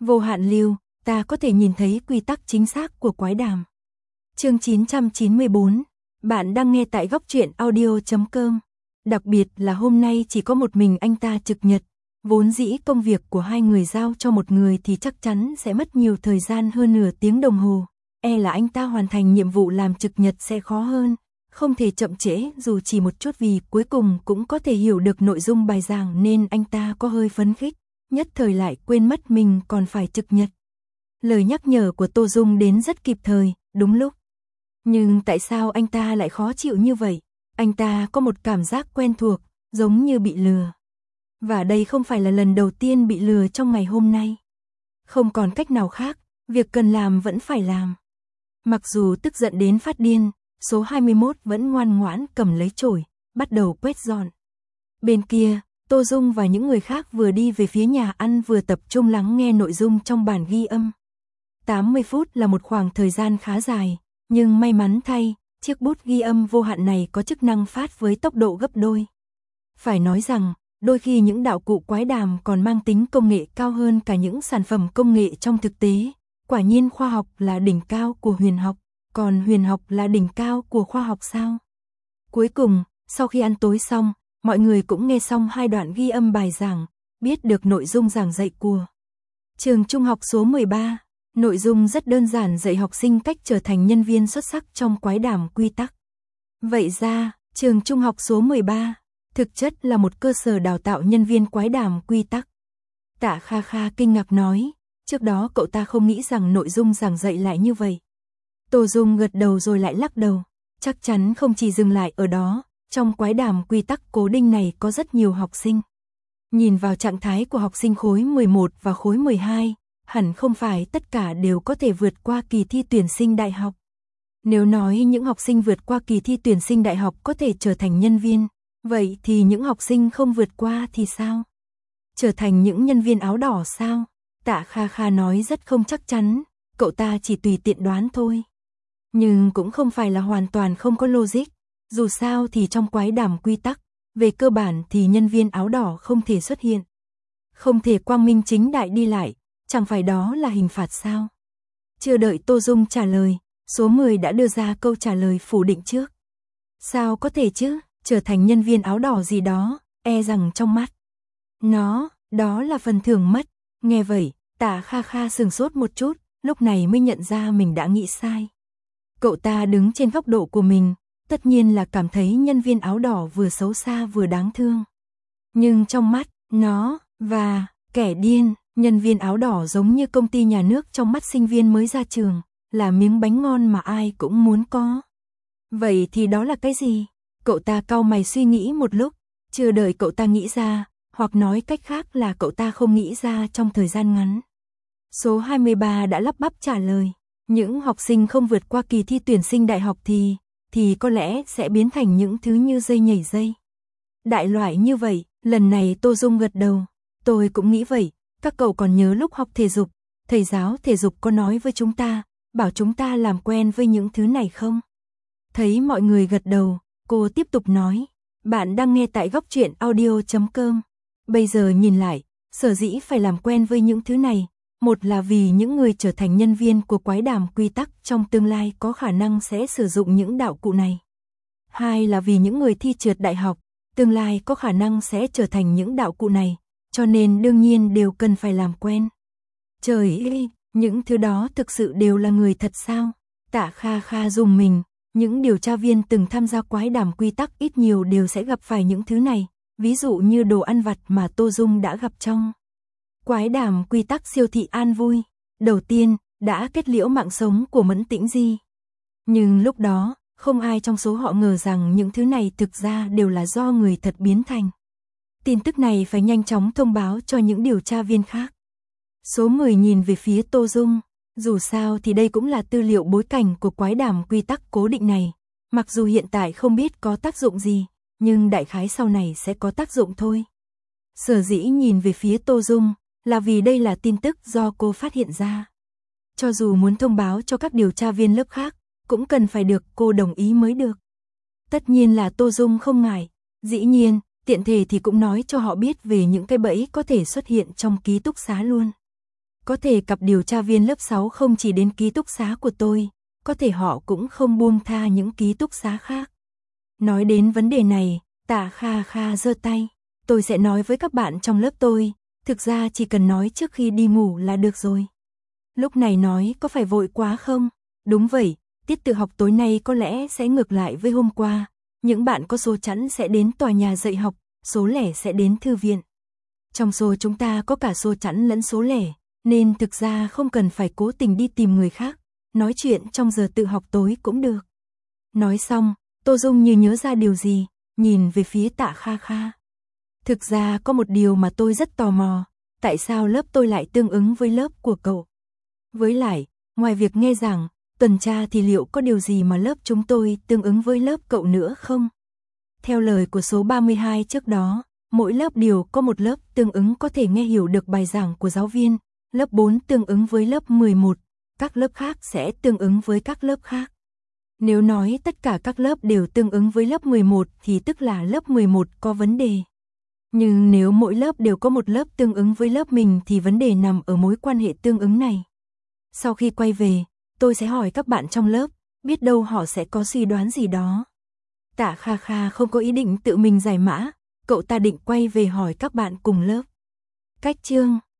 Vô hạn lưu, ta có thể nhìn thấy quy tắc chính xác của quái đàm. Chương 994, bạn đang nghe tại góc truyện audio.com. Đặc biệt là hôm nay chỉ có một mình anh ta trực nhật, vốn dĩ công việc của hai người giao cho một người thì chắc chắn sẽ mất nhiều thời gian hơn nửa tiếng đồng hồ, là anh ta hoàn thành nhiệm vụ làm trực nhật sẽ khó hơn, không thể chậm trễ dù chỉ một chút vì cuối cùng cũng có thể hiểu được nội dung bài giảng nên anh ta có hơi phấn khích, nhất thời lại quên mất mình còn phải trực nhật. Lời nhắc nhở của Tô Dung đến rất kịp thời, đúng lúc. Nhưng tại sao anh ta lại khó chịu như vậy? Anh ta có một cảm giác quen thuộc, giống như bị lừa. Và đây không phải là lần đầu tiên bị lừa trong ngày hôm nay. Không còn cách nào khác, việc cần làm vẫn phải làm. Mặc dù tức giận đến phát điên, số 21 vẫn ngoan ngoãn cầm lấy chổi, bắt đầu quét dọn. Bên kia, Tô Dung và những người khác vừa đi về phía nhà ăn vừa tập trung lắng nghe nội dung trong bản ghi âm. 80 phút là một khoảng thời gian khá dài, nhưng may mắn thay, chiếc bút ghi âm vô hạn này có chức năng phát với tốc độ gấp đôi. Phải nói rằng, đôi khi những đạo cụ quái đàm còn mang tính công nghệ cao hơn cả những sản phẩm công nghệ trong thực tế. Quả nhiên khoa học là đỉnh cao của huyền học, còn huyền học là đỉnh cao của khoa học sao? Cuối cùng, sau khi ăn tối xong, mọi người cũng nghe xong 2 đoạn ghi âm bài giảng, biết được nội dung giảng dạy của trường trung học số 13. Nội dung rất đơn giản, dạy học sinh cách trở thành nhân viên xuất sắc trong quái đàm quy tắc. Vậy ra, trường trung học số 13 thực chất là một cơ sở đào tạo nhân viên quái đàm quy tắc. Tạ Kha Kha kinh ngạc nói, trước đó cậu ta không nghĩ rằng nội dung giảng dạy lại như vậy. Tô Dung gật đầu rồi lại lắc đầu, chắc chắn không chỉ dừng lại ở đó, trong quái đàm quy tắc cố định này có rất nhiều học sinh. Nhìn vào trạng thái của học sinh khối 11 và khối 12, hẳn không phải tất cả đều có thể vượt qua kỳ thi tuyển sinh đại học. Nếu nói những học sinh vượt qua kỳ thi tuyển sinh đại học có thể trở thành nhân viên, vậy thì những học sinh không vượt qua thì sao? Trở thành những nhân viên áo đỏ sao? Tạ Kha Kha nói rất không chắc chắn, cậu ta chỉ tùy tiện đoán thôi. Nhưng cũng không phải là hoàn toàn không có logic, dù sao thì trong quái đàm quy tắc, về cơ bản thì nhân viên áo đỏ không thể xuất hiện. Không thể quang minh chính đại đi lại, chẳng phải đó là hình phạt sao? Chưa đợi Tô Dung trả lời, số 10 đã đưa ra câu trả lời phủ định trước. Sao có thể chứ, trở thành nhân viên áo đỏ gì đó, rằng trong mắt nó, đó là phần thưởng mất. Nghe vậy, Tạ Kha Kha sửng sốt một chút, lúc này mới nhận ra mình đã nghĩ sai. Cậu ta đứng trên góc độ của mình, tất nhiên là cảm thấy nhân viên áo đỏ vừa xấu xa vừa đáng thương. Nhưng trong mắt nó, và kẻ điên, nhân viên áo đỏ giống như công ty nhà nước trong mắt sinh viên mới ra trường, là miếng bánh ngon mà ai cũng muốn có. Vậy thì đó là cái gì? Cậu ta cau mày suy nghĩ một lúc, chưa đợi cậu ta nghĩ ra, hoặc nói cách khác là cậu ta không nghĩ ra trong thời gian ngắn. Số 23 đã lắp bắp trả lời, những học sinh không vượt qua kỳ thi tuyển sinh đại học thì có lẽ sẽ biến thành những thứ như dây nhảy dây. Đại loại như vậy, lần này Tô Dung gật đầu, tôi cũng nghĩ vậy, các cậu còn nhớ lúc học thể dục, thầy giáo thể dục có nói với chúng ta, bảo chúng ta làm quen với những thứ này không? Thấy mọi người gật đầu, cô tiếp tục nói, bạn đang nghe tại góc truyện audio.com. Bây giờ nhìn lại, sở dĩ phải làm quen với những thứ này, một là vì những người trở thành nhân viên của quái đàm quy tắc trong tương lai có khả năng sẽ sử dụng những đạo cụ này. Hai là vì những người thi trượt đại học, tương lai có khả năng sẽ trở thành những đạo cụ này, cho nên đương nhiên đều cần phải làm quen. Trời ơi, những thứ đó thực sự đều là người thật sao? Tạ Kha Kha rùng mình, những điều tra viên từng tham gia quái đàm quy tắc ít nhiều đều sẽ gặp phải những thứ này, ví dụ như đồ ăn vặt mà Tô Dung đã gặp trong quái đàm quy tắc siêu thị An Vui. Đầu tiên, đã kết liễu mạng sống của Mẫn Tĩnh Di. Nhưng lúc đó, không ai trong số họ ngờ rằng những thứ này thực ra đều là do người thật biến thành. Tin tức này phải nhanh chóng thông báo cho những điều tra viên khác. Số 10 nhìn về phía Tô Dung, dù sao thì đây cũng là tư liệu bối cảnh của quái đàm quy tắc cố định này. Mặc dù hiện tại không biết có tác dụng gì, nhưng đại khái sau này sẽ có tác dụng thôi. Sở dĩ nhìn về phía Tô Dung, là vì đây là tin tức do cô phát hiện ra. Cho dù muốn thông báo cho các điều tra viên lớp khác, cũng cần phải được cô đồng ý mới được. Tất nhiên là Tô Dung không ngại, dĩ nhiên, tiện thể thì cũng nói cho họ biết về những cái bẫy có thể xuất hiện trong ký túc xá luôn. Có thể cặp điều tra viên lớp 6 không chỉ đến ký túc xá của tôi, có thể họ cũng không buông tha những ký túc xá khác. Nói đến vấn đề này, Tạ Kha Kha giơ tay. Tôi sẽ nói với các bạn trong lớp tôi, thực ra chỉ cần nói trước khi đi ngủ là được rồi. Lúc này nói có phải vội quá không? Đúng vậy, tiết tự học tối nay có lẽ sẽ ngược lại với hôm qua. Những bạn có số chẵn sẽ đến tòa nhà dạy học, số lẻ sẽ đến thư viện. Trong số chúng ta có cả số chẵn lẫn số lẻ, nên thực ra không cần phải cố tình đi tìm người khác, nói chuyện trong giờ tự học tối cũng được. Nói xong, Tô Dung như nhớ ra điều gì, nhìn về phía Tạ Kha Kha. Thực ra có một điều mà tôi rất tò mò, tại sao lớp tôi lại tương ứng với lớp của cậu? Với lại, ngoài việc nghe giảng, tuần tra thì liệu có điều gì mà lớp chúng tôi tương ứng với lớp cậu nữa không? Theo lời của số 32 trước đó, mỗi lớp đều có một lớp tương ứng có thể nghe hiểu được bài giảng của giáo viên, lớp 4 tương ứng với lớp 11, các lớp khác sẽ tương ứng với các lớp khác. Nếu nói tất cả các lớp đều tương ứng với lớp 11 thì tức là lớp 11 có vấn đề. Nhưng nếu mỗi lớp đều có một lớp tương ứng với lớp mình thì vấn đề nằm ở mối quan hệ tương ứng này. Sau khi quay về, tôi sẽ hỏi các bạn trong lớp, biết đâu họ sẽ có suy đoán gì đó. Tạ Kha Kha không có ý định tự mình giải mã, cậu ta định quay về hỏi các bạn cùng lớp. Cách chương